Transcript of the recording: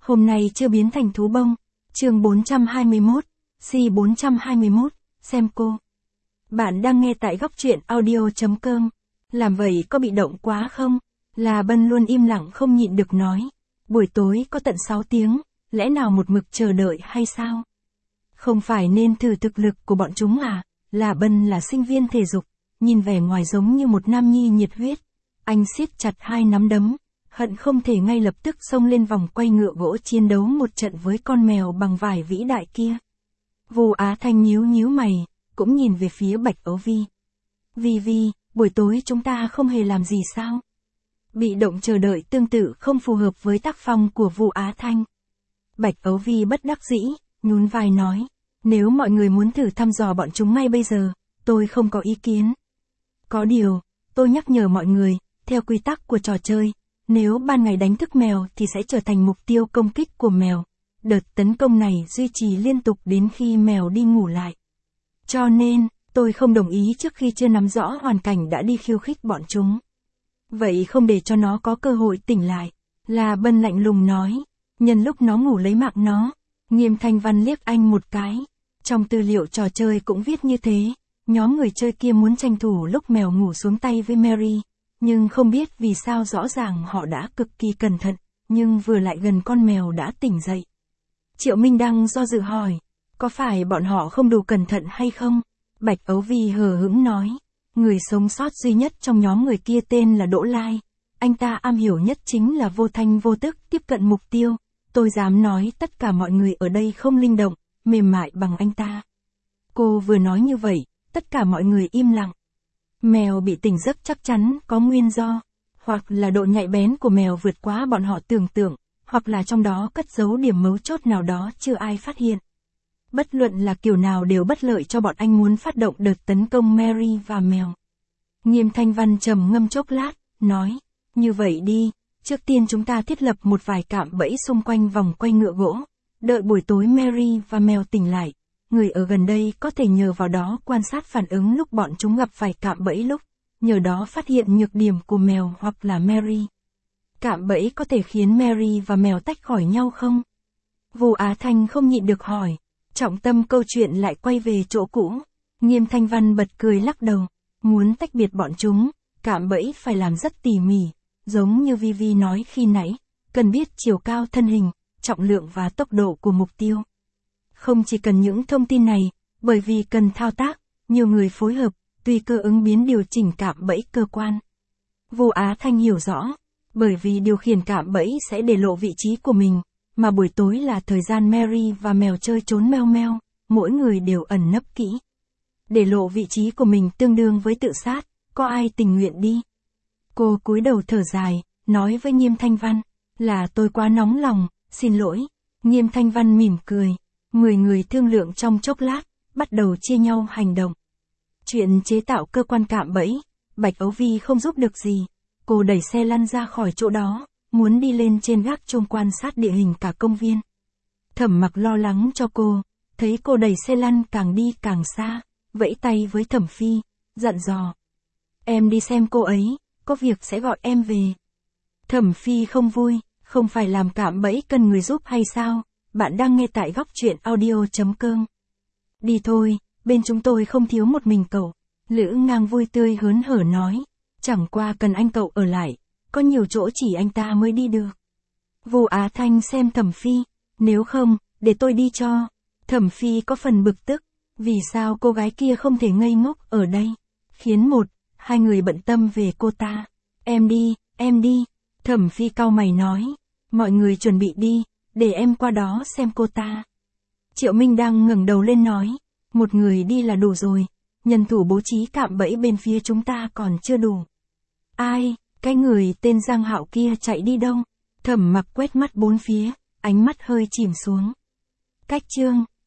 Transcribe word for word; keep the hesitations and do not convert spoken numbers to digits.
Hôm nay chưa biến thành thú bông. Chương bốn trăm hai mươi mốt, C bốn trăm hai mươi mốt, xem cô. Bạn đang nghe tại góc truyện audio chấm com. Làm vậy có bị động quá không? Là Bân luôn im lặng không nhịn được nói. Buổi tối có tận sáu tiếng, lẽ nào một mực chờ đợi hay sao? Không phải nên thử thực lực của bọn chúng à? Là Bân là sinh viên thể dục, nhìn vẻ ngoài giống như một nam nhi nhiệt huyết. Anh siết chặt hai nắm đấm, hận không thể ngay lập tức xông lên vòng quay ngựa gỗ chiến đấu một trận với con mèo bằng vải vĩ đại kia. Vu Á Thanh nhíu nhíu mày, cũng nhìn về phía Bạch Ấu Vi. Vi Vi, buổi tối chúng ta không hề làm gì sao? Bị động chờ đợi tương tự không phù hợp với tác phong của Vu Á Thanh. Bạch Ấu Vi bất đắc dĩ, nhún vai nói, nếu mọi người muốn thử thăm dò bọn chúng ngay bây giờ, tôi không có ý kiến. Có điều, tôi nhắc nhở mọi người, theo quy tắc của trò chơi, nếu ban ngày đánh thức mèo thì sẽ trở thành mục tiêu công kích của mèo. Đợt tấn công này duy trì liên tục đến khi mèo đi ngủ lại. Cho nên, tôi không đồng ý trước khi chưa nắm rõ hoàn cảnh đã đi khiêu khích bọn chúng. Vậy không để cho nó có cơ hội tỉnh lại. Là Bân lạnh lùng nói, nhân lúc nó ngủ lấy mạng nó. Nghiêm Thanh Văn liếc anh một cái. Trong tư liệu trò chơi cũng viết như thế. Nhóm người chơi kia muốn tranh thủ lúc mèo ngủ xuống tay với Mary. Nhưng không biết vì sao rõ ràng họ đã cực kỳ cẩn thận, nhưng vừa lại gần con mèo đã tỉnh dậy. Triệu Minh Đăng do dự hỏi, có phải bọn họ không đủ cẩn thận hay không? Bạch Ấu Vi hờ hững nói, người sống sót duy nhất trong nhóm người kia tên là Đỗ Lai. Anh ta am hiểu nhất chính là vô thanh vô tức tiếp cận mục tiêu. Tôi dám nói tất cả mọi người ở đây không linh động, mềm mại bằng anh ta. Cô vừa nói như vậy, tất cả mọi người im lặng. Mèo bị tỉnh giấc chắc chắn có nguyên do, hoặc là độ nhạy bén của mèo vượt quá bọn họ tưởng tượng, hoặc là trong đó cất giấu điểm mấu chốt nào đó chưa ai phát hiện. Bất luận là kiểu nào đều bất lợi cho bọn anh muốn phát động đợt tấn công Mary và mèo. Nghiêm Thanh Văn trầm ngâm chốc lát, nói, như vậy đi, trước tiên chúng ta thiết lập một vài cạm bẫy xung quanh vòng quay ngựa gỗ, đợi buổi tối Mary và mèo tỉnh lại. Người ở gần đây có thể nhờ vào đó quan sát phản ứng lúc bọn chúng gặp phải cạm bẫy lúc, nhờ đó phát hiện nhược điểm của mèo hoặc là Mary. Cạm bẫy có thể khiến Mary và mèo tách khỏi nhau không? Vu Á Thanh không nhịn được hỏi, trọng tâm câu chuyện lại quay về chỗ cũ. Nghiêm Thanh Văn bật cười lắc đầu, muốn tách biệt bọn chúng, cạm bẫy phải làm rất tỉ mỉ, giống như Vi Vi nói khi nãy, cần biết chiều cao thân hình, trọng lượng và tốc độ của mục tiêu. Không chỉ cần những thông tin này, bởi vì cần thao tác, nhiều người phối hợp, tùy cơ ứng biến điều chỉnh cạm bẫy cơ quan. Vu Á Thanh hiểu rõ, bởi vì điều khiển cạm bẫy sẽ để lộ vị trí của mình, mà buổi tối là thời gian Mary và mèo chơi trốn meo meo, mỗi người đều ẩn nấp kỹ. Để lộ vị trí của mình tương đương với tự sát, có ai tình nguyện đi? Cô cúi đầu thở dài, nói với Nghiêm Thanh Văn, là tôi quá nóng lòng, xin lỗi. Nghiêm Thanh Văn mỉm cười. Mười người thương lượng trong chốc lát, bắt đầu chia nhau hành động. Chuyện chế tạo cơ quan cạm bẫy, Bạch Ấu Vi không giúp được gì. Cô đẩy xe lăn ra khỏi chỗ đó, muốn đi lên trên gác chuông quan sát địa hình cả công viên. Thẩm Mặc lo lắng cho cô, thấy cô đẩy xe lăn càng đi càng xa, vẫy tay với Thẩm Phi, dặn dò. Em đi xem cô ấy, có việc sẽ gọi em về. Thẩm Phi không vui, không phải làm cạm bẫy cần người giúp hay sao? Bạn đang nghe tại góc truyện audio chấm com. Đi thôi, bên chúng tôi không thiếu một mình cậu. Lữ Ngang vui tươi hớn hở nói. Chẳng qua cần anh cậu ở lại, có nhiều chỗ chỉ anh ta mới đi được. Vu Á Thanh xem Thẩm Phi, nếu không, để tôi đi cho. Thẩm Phi có phần bực tức, vì sao cô gái kia không thể ngây ngốc ở đây, khiến một, hai người bận tâm về cô ta. Em đi, em đi. Thẩm Phi cau mày nói, mọi người chuẩn bị đi. Để em qua đó xem cô ta. Triệu Minh đang ngẩng đầu lên nói, một người đi là đủ rồi, nhân thủ bố trí cạm bẫy bên phía chúng ta còn chưa đủ. Ai, cái người tên Giang Hạo kia chạy đi đâu? Thẩm Mặc quét mắt bốn phía, ánh mắt hơi chìm xuống. Cách chương